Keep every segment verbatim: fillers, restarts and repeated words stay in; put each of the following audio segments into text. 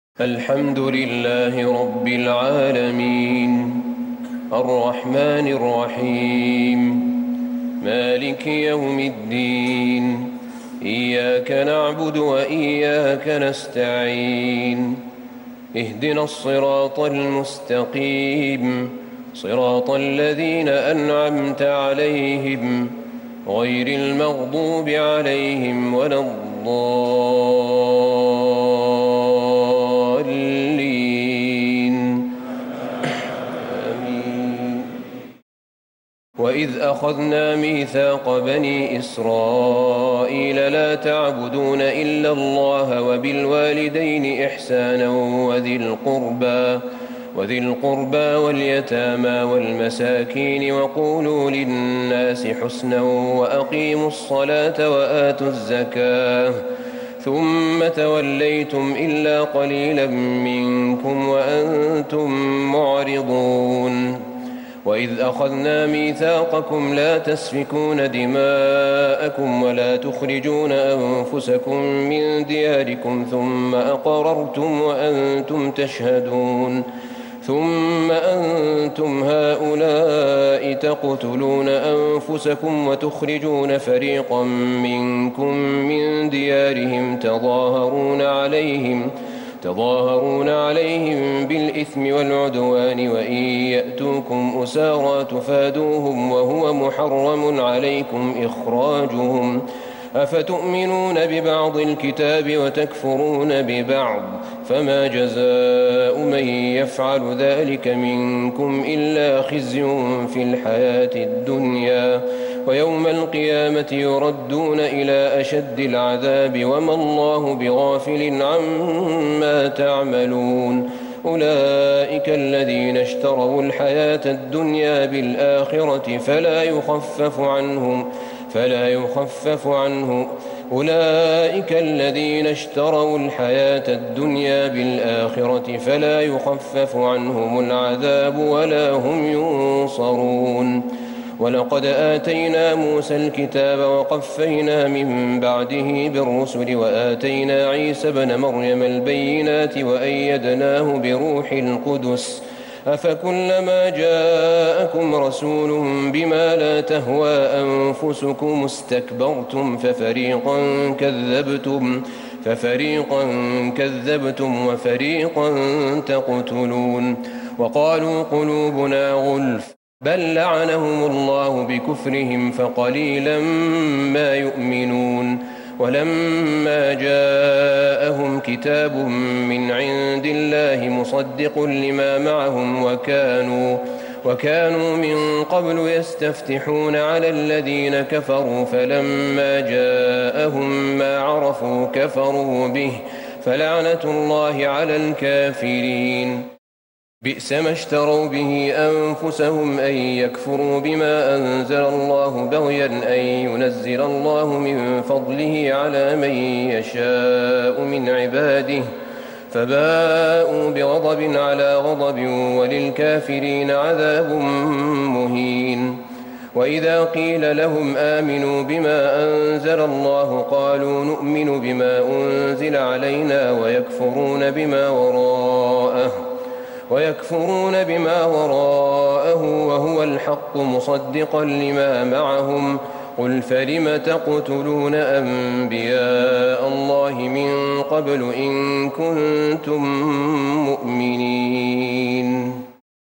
الحمد لله رب العالمين الرحمن الرحيم مالك يوم الدين إياك نعبد وإياك نستعين اهدنا الصراط المستقيم صراط الذين أنعمت عليهم غير المغضوب عليهم ولا الضالين آمين. وإذ أخذنا ميثاق بني إسرائيل لا تعبدون إلا الله وبالوالدين إحسانا وذي القربى وذي القربى واليتامى والمساكين وقولوا للناس حسنا وأقيموا الصلاة وآتوا الزكاة ثم توليتم إلا قليلا منكم وأنتم معرضون. وإذ أخذنا ميثاقكم لا تسفكون دماءكم ولا تخرجون أنفسكم من دياركم ثم أقررتم وأنتم تشهدون ثم أنتم هؤلاء تقتلون أنفسكم وتخرجون فريقا منكم من ديارهم تظاهرون عليهم تظاهرون عليهم بالإثم والعدوان وإن يأتوكم أسارى تفادوهم وهو محرم عليكم إخراجهم أفتؤمنون ببعض الكتاب وتكفرون ببعض فما جزاء من يفعل ذلك منكم إلا خزي في الحياة الدنيا ويوم القيامة يردون إلى أشد العذاب وما الله بغافل عما تعملون. أولئك الذين اشتروا الحياة الدنيا بالآخرة فلا يخفف عنهم فلا يخفف عنه أولئك الذين اشتروا الحياة الدنيا بالآخرة فلا يخفف عنهم العذاب ولا هم ينصرون. ولقد آتينا موسى الكتاب وقفينا من بعده بالرسل وآتينا عيسى بن مريم البينات وأيدناه بروح القدس أفكلما جاءكم رسول بما لا تهوى أنفسكم استكبرتم ففريقا كذبتم ففريقا كذبتم وفريقا تقتلون. وقالوا قلوبنا غلف بل لعنهم الله بكفرهم فقليلا ما يؤمنون. ولما جاءهم كتاب من عند الله مصدق لما معهم وكانوا وكانوا من قبل يستفتحون على الذين كفروا فلما جاءهم ما عرفوا كفروا به فلعنة الله على الكافرين. بئس ما اشتروا به أنفسهم أن يكفروا بما أنزل الله بغيا أن ينزل الله من فضله على من يشاء من عباده فباءوا بغضب على غضب وللكافرين عذاب مهين. وإذا قيل لهم آمنوا بما أنزل الله قالوا نؤمن بما أنزل علينا ويكفرون بما وراءه ويكفرون بما وراءه وهو الحق مصدقا لما معهم قل فلم تقتلون أنبياء الله من قبل إن كنتم مؤمنين.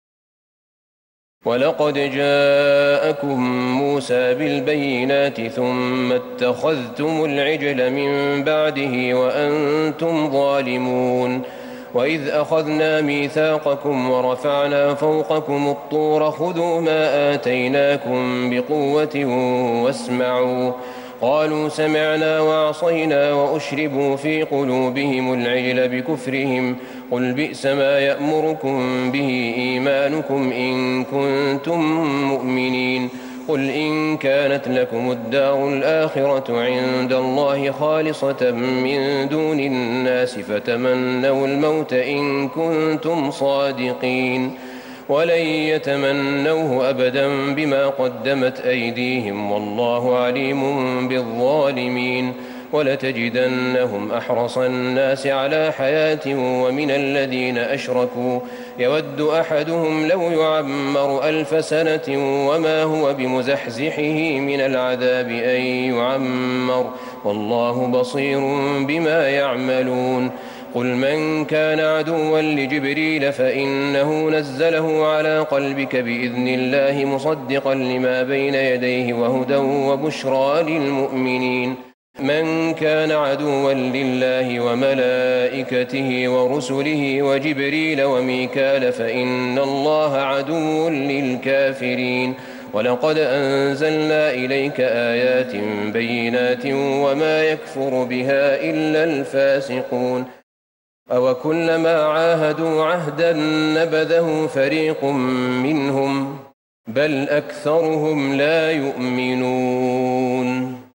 ولقد جاءكم موسى بالبينات ثم اتخذتم العجل من بعده وأنتم ظالمون. وإذ أخذنا ميثاقكم ورفعنا فوقكم الطور خذوا ما آتيناكم بقوة واسمعوا قالوا سمعنا وعصينا وأشربوا في قلوبهم العجل بكفرهم قل بئس ما يأمركم به إيمانكم إن كنتم مؤمنين. قل إن كانت لكم الدار الآخرة عند الله خالصة من دون الناس فتمنوا الموت إن كنتم صادقين ولن يتمنوه أبدا بما قدمت أيديهم والله عليم بالظالمين. ولتجدنهم أحرص الناس على حياة ومن الذين أشركوا يود أحدهم لو يعمر ألف سنة وما هو بمزحزحه من العذاب أن يعمر والله بصير بما يعملون قل من كان عدوا لجبريل فإنه نزله على قلبك بإذن الله مصدقا لما بين يديه وهدى وبشرى للمؤمنين من كان عدوا لله وملائكته ورسله وجبريل وميكال فإن الله عدو للكافرين ولقد أنزلنا إليك آيات بينات وما يكفر بها إلا الفاسقون أوكلما عاهدوا عهدا نبذه فريق منهم بل أكثرهم لا يؤمنون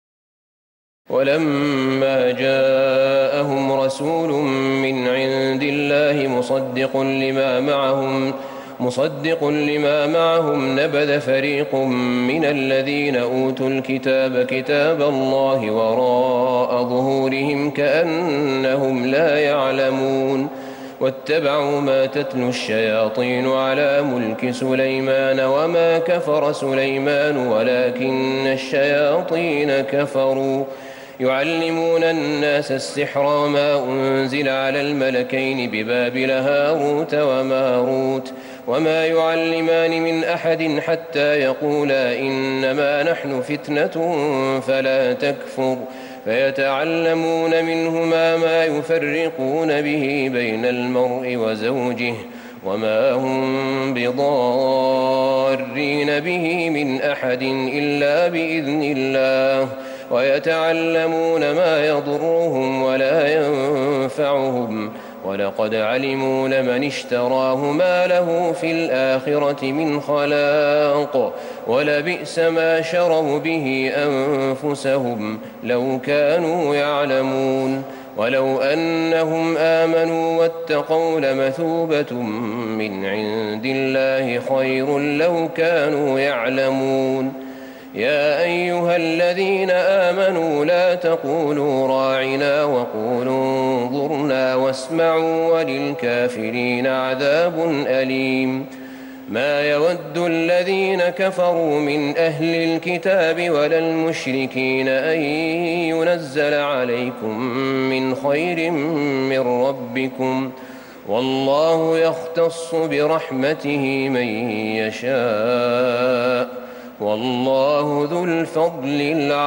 ولما جاءهم رسول من عند الله مصدق لما معهم مصدق لما معهم نبذ فريق من الذين أوتوا الكتاب كتاب الله وراء ظهورهم كأنهم لا يعلمون واتبعوا ما تتلو الشياطين على ملك سليمان وما كفر سليمان ولكن الشياطين كفروا يعلمون الناس السحر وما أنزل على الملكين ببابل هاروت وماروت وما يعلمان من أحد حتى يقولا إنما نحن فتنة فلا تكفر فيتعلمون منهما ما يفرقون به بين المرء وزوجه وما هم بضارين به من أحد إلا بإذن الله ويتعلمون ما يضرهم ولا ينفعهم ولقد علموا لمن اشتراه ما له في الآخرة من خلاق ولبئس ما شروا به أنفسهم لو كانوا يعلمون ولو أنهم آمنوا واتقوا لمثوبة من عند الله خير لو كانوا يعلمون يا أيها الذين آمنوا لا تقولوا راعنا وقولوا انظرنا واسمعوا وللكافرين عذاب أليم ما يود الذين كفروا من أهل الكتاب ولا المشركين أن ينزل عليكم من خير من ربكم والله يختص برحمته من يشاء والله ذو الفضل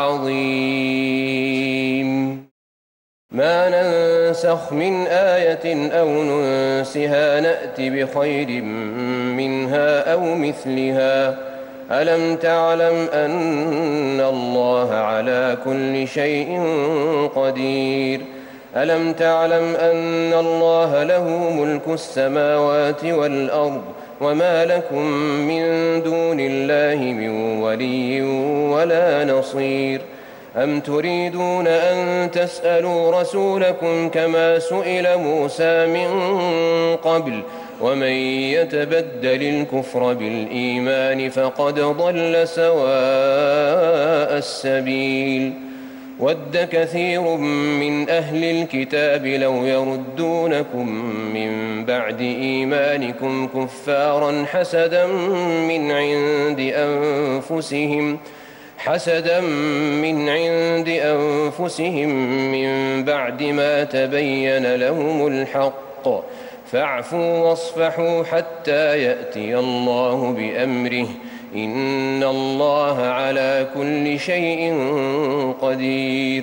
العظيم ما ننسخ من آية أو ننسها نأت بخير منها أو مثلها ألم تعلم أن الله على كل شيء قدير ألم تعلم أن الله له ملك السماوات والأرض وما لكم من دون الله من ولي ولا نصير أم تريدون أن تسألوا رسولكم كما سئل موسى من قبل ومن يتبدل الكفر بالإيمان فقد ضل سواء السبيل ود كثير من أهل الكتاب لو يردونكم من بعد إيمانكم كفارا حسدا من عند أنفسهم حسدا من عند أنفسهم من بعد ما تبين لهم الحق فاعفوا واصفحوا حتى يأتي الله بأمره إن الله على كل شيء قدير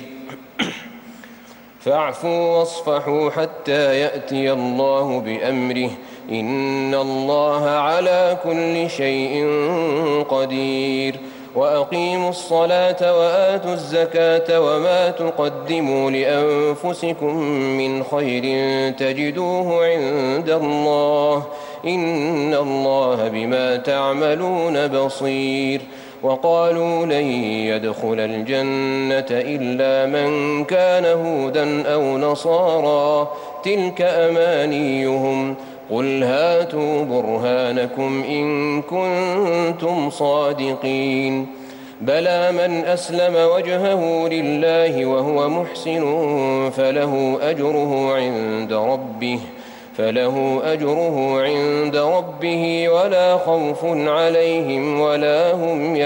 فاعفوا واصفحوا حتى يأتي الله بأمره إن الله على كل شيء قدير وأقيموا الصلاة وآتوا الزكاة وما تقدموا لأنفسكم من خير تجدوه عند الله إن الله بما تعملون بصير وقالوا لن يدخل الجنة إلا من كان هودا أو نصارى تلك أمانيهم قل هاتوا برهانكم إن كنتم صادقين بلى من أسلم وجهه لله وهو محسن فله أجره عند ربه فله أجره عند ربه ولا خوف عليهم ولا هم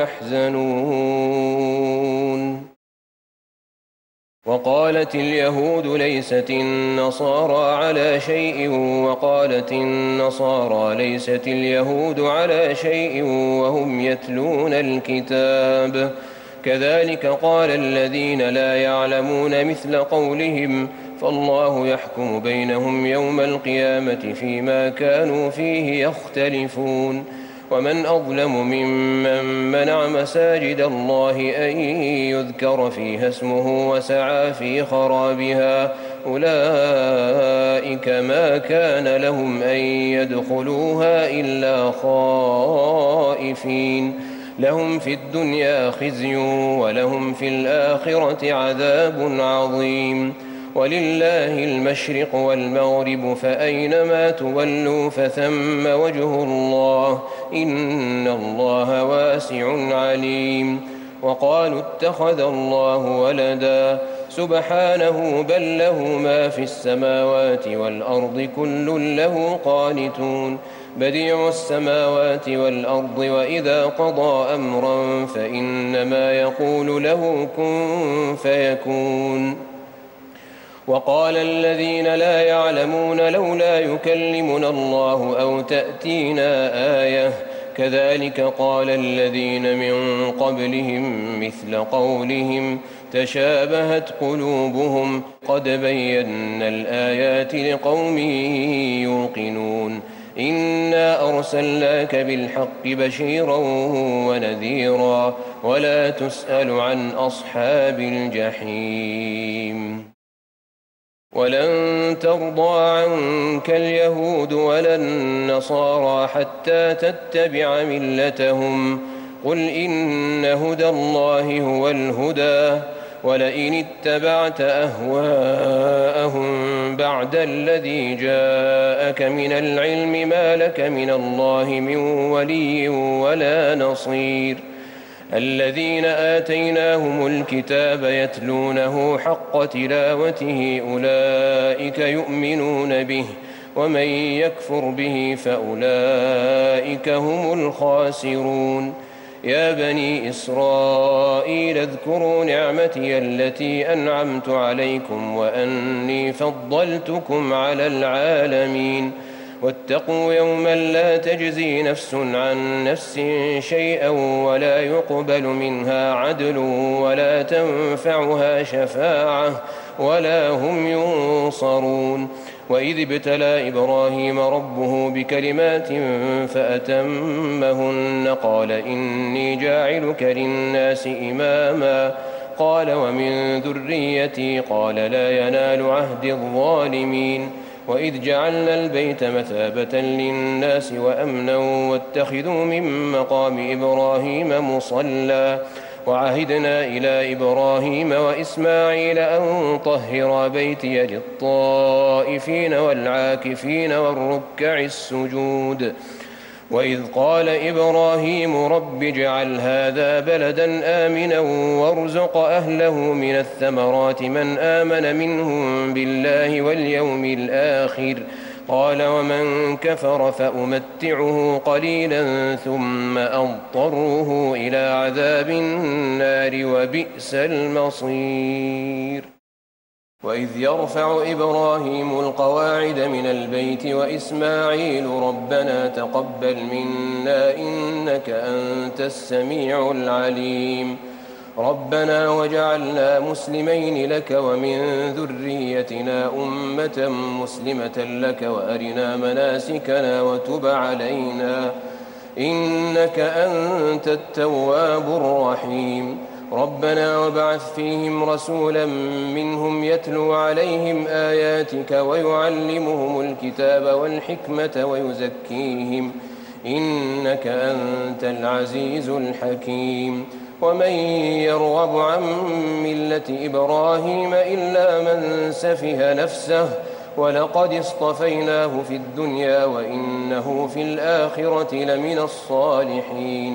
يحزنون. وقالت اليهود ليست النصارى على شيء وقالت النصارى ليست اليهود على شيء وهم يتلون الكتاب كذلك قال الذين لا يعلمون مثل قولهم فالله يحكم بينهم يوم القيامة فيما كانوا فيه يختلفون. ومن أظلم ممن منع مساجد الله أن يذكر فيها اسمه وسعى في خرابها أولئك ما كان لهم أن يدخلوها إلا خائفين لهم في الدنيا خزي ولهم في الآخرة عذاب عظيم. ولله المشرق والمغرب فأينما تولوا فثم وجه الله إن الله واسع عليم. وقالوا اتخذ الله ولدا سبحانه بل له ما في السماوات والأرض كل له قانتون بديع السماوات والأرض وإذا قضى أمرا فإنما يقول له كن فيكون. وقال الذين لا يعلمون لولا يكلمنا الله أو تأتينا آية كذلك قال الذين من قبلهم مثل قولهم تشابهت قلوبهم قد بينا الآيات لقوم يوقنون إنا أرسلناك بالحق بشيرا ونذيرا ولا تسأل عن أصحاب الجحيم. ولن ترضى عنك اليهود ولا النصارى حتى تتبع ملتهم قل إن هدى الله هو الهدى ولئن اتبعت أهواءهم بعد الذي جاءك من العلم ما لك من الله من ولي ولا نصير. الذين آتيناهم الكتاب يتلونه حق تلاوته أولئك يؤمنون به ومن يكفر به فأولئك هم الخاسرون. يا بني إسرائيل اذكروا نعمتي التي أنعمت عليكم وأني فضلتكم على العالمين واتقوا يوما لا تجزي نفس عن نفس شيئا ولا يقبل منها عدل ولا تنفعها شفاعة ولا هم ينصرون. وإذ ابتلى إبراهيم ربه بكلمات فأتمهن قال إني جاعلك للناس إماما قال ومن ذريتي قال لا ينال عهد الظالمين. وإذ جعلنا البيت مثابة للناس وأمنا واتخذوا من مقام إبراهيم مصلى وعهدنا إلى إبراهيم وإسماعيل أن طهر بيتي للطائفين والعاكفين والركع السجود. وإذ قال إبراهيم رب اجعل هذا بلدا آمنا وارزق أهله من الثمرات من آمن منهم بالله واليوم الآخر قال ومن كفر فأمتعه قليلا ثم أضطره إلى عذاب النار وبئس المصير. وإذ يرفع إبراهيم القواعد من البيت وإسماعيل ربنا تقبل منا إنك أنت السميع العليم ربنا وجعلنا مسلمين لك ومن ذريتنا أمة مسلمة لك وأرنا مناسكنا وتب علينا إنك أنت التواب الرحيم ربنا وابعث فيهم رسولا منهم يتلو عليهم آياتك ويعلمهم الكتاب والحكمة ويزكيهم إنك أنت العزيز الحكيم. ومن يرغب عن ملة إبراهيم إلا من سفه نفسه ولقد اصطفيناه في الدنيا وإنه في الآخرة لمن الصالحين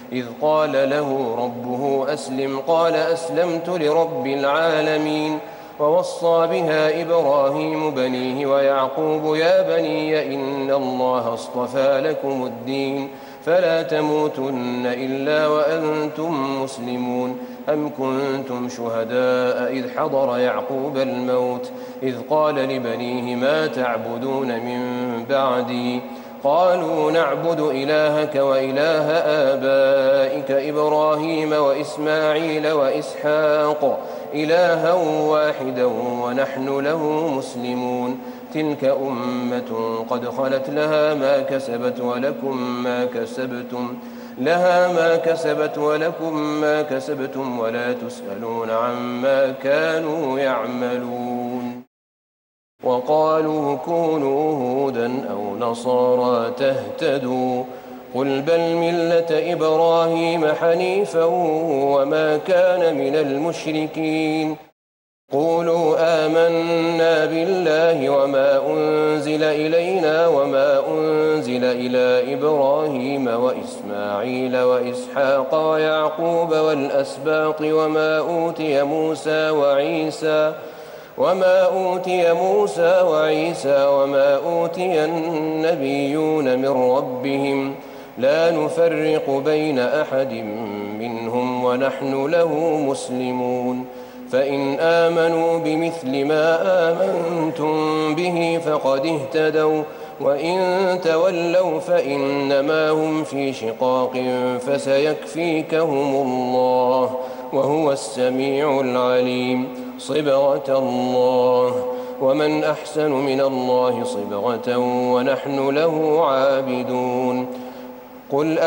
إذ قال له ربه أسلم قال أسلمت لرب العالمين. ووصى بها إبراهيم بنيه ويعقوب يا بني إن الله اصطفى لكم الدين فلا تموتن إلا وأنتم مسلمون. أم كنتم شهداء إذ حضر يعقوب الموت إذ قال لبنيه ما تعبدون من بعدي قالوا نعبد إلهك وإله آبائك إبراهيم وإسماعيل وإسحاق إلها واحدا ونحن له مسلمون. تلك أمة قد خلت لها ما كسبت ولكم ما كسبتم لها ما كسبت ولكم ما كسبتم ولا تسألون عما كانوا يعملون. وقالوا كونوا هودا أو نصارى تهتدوا قل بل ملة إبراهيم حنيفا وما كان من المشركين. قولوا آمنا بالله وما أنزل إلينا وما أنزل إلى إبراهيم وإسماعيل وإسحاق ويعقوب والأسباط وما أوتي موسى وعيسى وما أوتي موسى وعيسى وما أوتي النبيون من ربهم لا نفرق بين أحد منهم ونحن له مسلمون. فإن آمنوا بمثل ما آمنتم به فقد اهتدوا وإن تولوا فإنما هم في شقاق فسيكفيكهم الله وهو السميع العليم. صبغة الله ومن أحسن من الله صبغة ونحن له عابدون. قل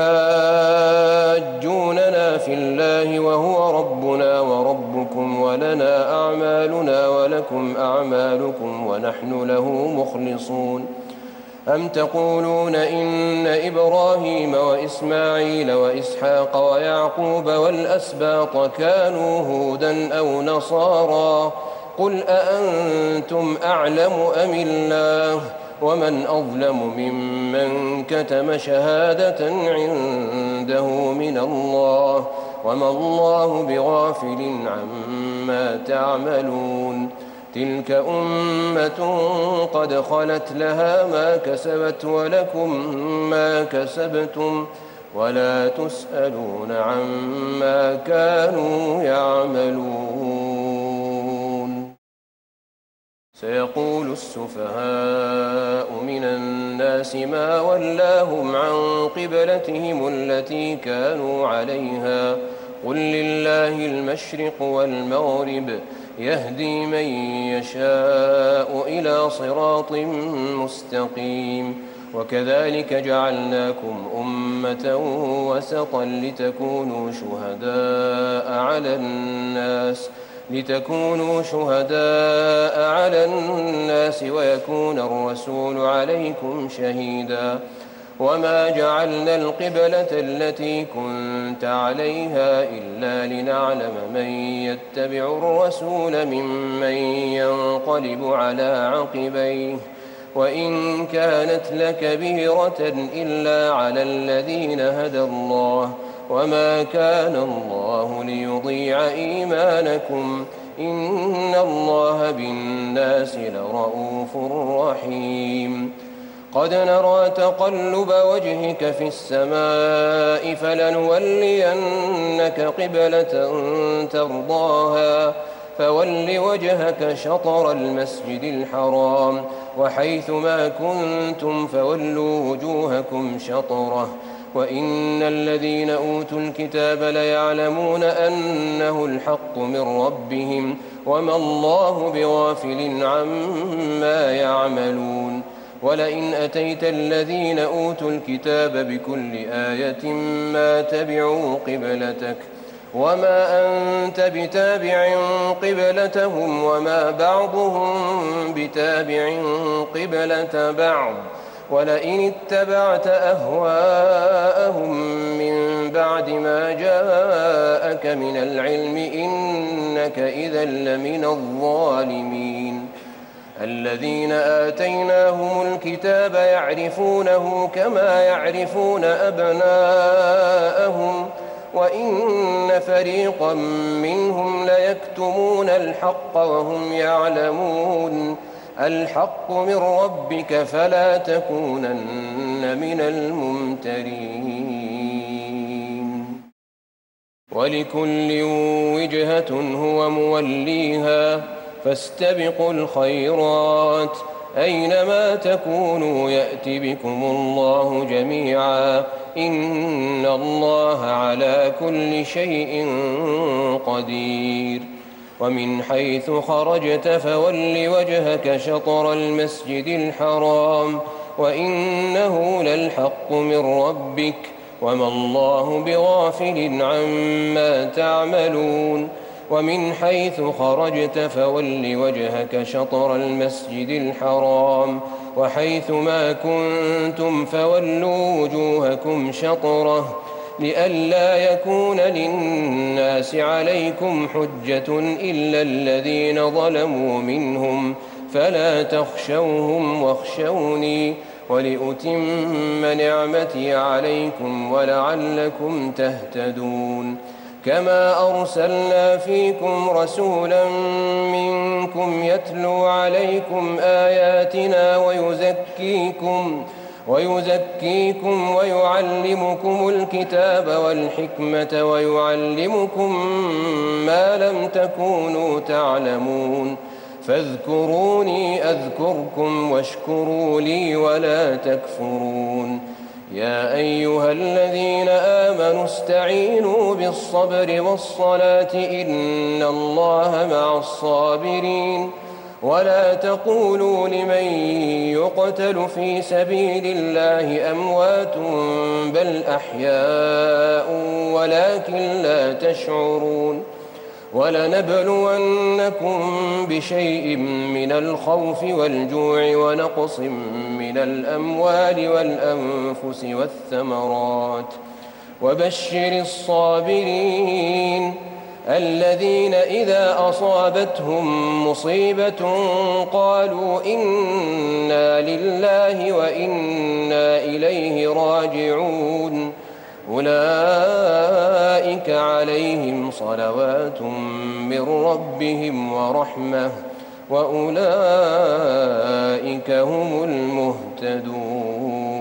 أتحاجوننا في الله وهو ربنا وربكم ولنا أعمالنا ولكم أعمالكم ونحن له مخلصون. أم تقولون إن إبراهيم وإسماعيل وإسحاق ويعقوب والأسباط كانوا هودا أو نصارى قل أأنتم أعلم أم الله ومن أظلم ممن كتم شهادة عنده من الله وما الله بغافل عما تعملون. تلك أمة قد خلت لها ما كسبت ولكم ما كسبتم ولا تسألون عما كانوا يعملون. سيقول السفهاء من الناس ما ولاهم عن قبلتهم التي كانوا عليها قل لله المشرق والمغرب يهدي من يشاء إلى صراط مستقيم. وكذلك جعلناكم أمة وسطا لتكونوا شهداء على الناس لتكونوا شهداء على الناس ويكون الرسول عليكم شهيدا. وما جعلنا القبلة التي كنت عليها إلا لنعلم من يتبع الرسول ممن ينقلب على عقبيه وإن كانت لكبيرة إلا على الذين هدى الله وما كان الله ليضيع إيمانكم إن الله بالناس لرؤوف رحيم. قد نرى تقلب وجهك في السماء فلنولينك قبلة ترضاها فول وجهك شطر المسجد الحرام وحيث ما كنتم فولوا وجوهكم شطره وإن الذين أوتوا الكتاب ليعلمون أنه الحق من ربهم وما الله بغافل عما يعملون. ولئن أتيت الذين أوتوا الكتاب بكل آية ما تبعوا قبلتك وما أنت بتابع قبلتهم وما بعضهم بتابع قبلة بعض ولئن اتبعت أهواءهم من بعد ما جاءك من العلم إنك إذا لمن الظالمين. الذين آتيناهم الكتاب يعرفونه كما يعرفون أبناءهم وإن فريقا منهم ليكتمون الحق وهم يعلمون الحق من ربك فلا تكونن من الممترين ولكل وجهة هو موليها فاستبقوا الخيرات أينما تكونوا يأت بكم الله جميعا إن الله على كل شيء قدير ومن حيث خرجت فول وجهك شطر المسجد الحرام وإنه للحق من ربك وما الله بغافل عما تعملون ومن حيث خرجت فول وجهك شطر المسجد الحرام وحيث ما كنتم فولوا وجوهكم شطره لئلا يكون للناس عليكم حجة إلا الذين ظلموا منهم فلا تخشوهم واخشوني ولأتم نعمتي عليكم ولعلكم تهتدون كما أرسلنا فيكم رسولا منكم يتلو عليكم آياتنا ويزكيكم ويزكيكم ويعلمكم الكتاب والحكمة ويعلمكم ما لم تكونوا تعلمون فاذكروني أذكركم واشكروا لي ولا تكفرون يا أيها الذين آمنوا استعينوا بالصبر والصلاة إن الله مع الصابرين ولا تقولوا لمن يقتل في سبيل الله أموات بل أحياء ولكن لا تشعرون ولنبلونكم بشيء من الخوف والجوع ونقص من الأموال والأنفس والثمرات وبشر الصابرين الذين إذا أصابتهم مصيبة قالوا إنا لله وإنا إليه راجعون أولئك عليهم صلوات من ربهم ورحمة وأولئك هم المهتدون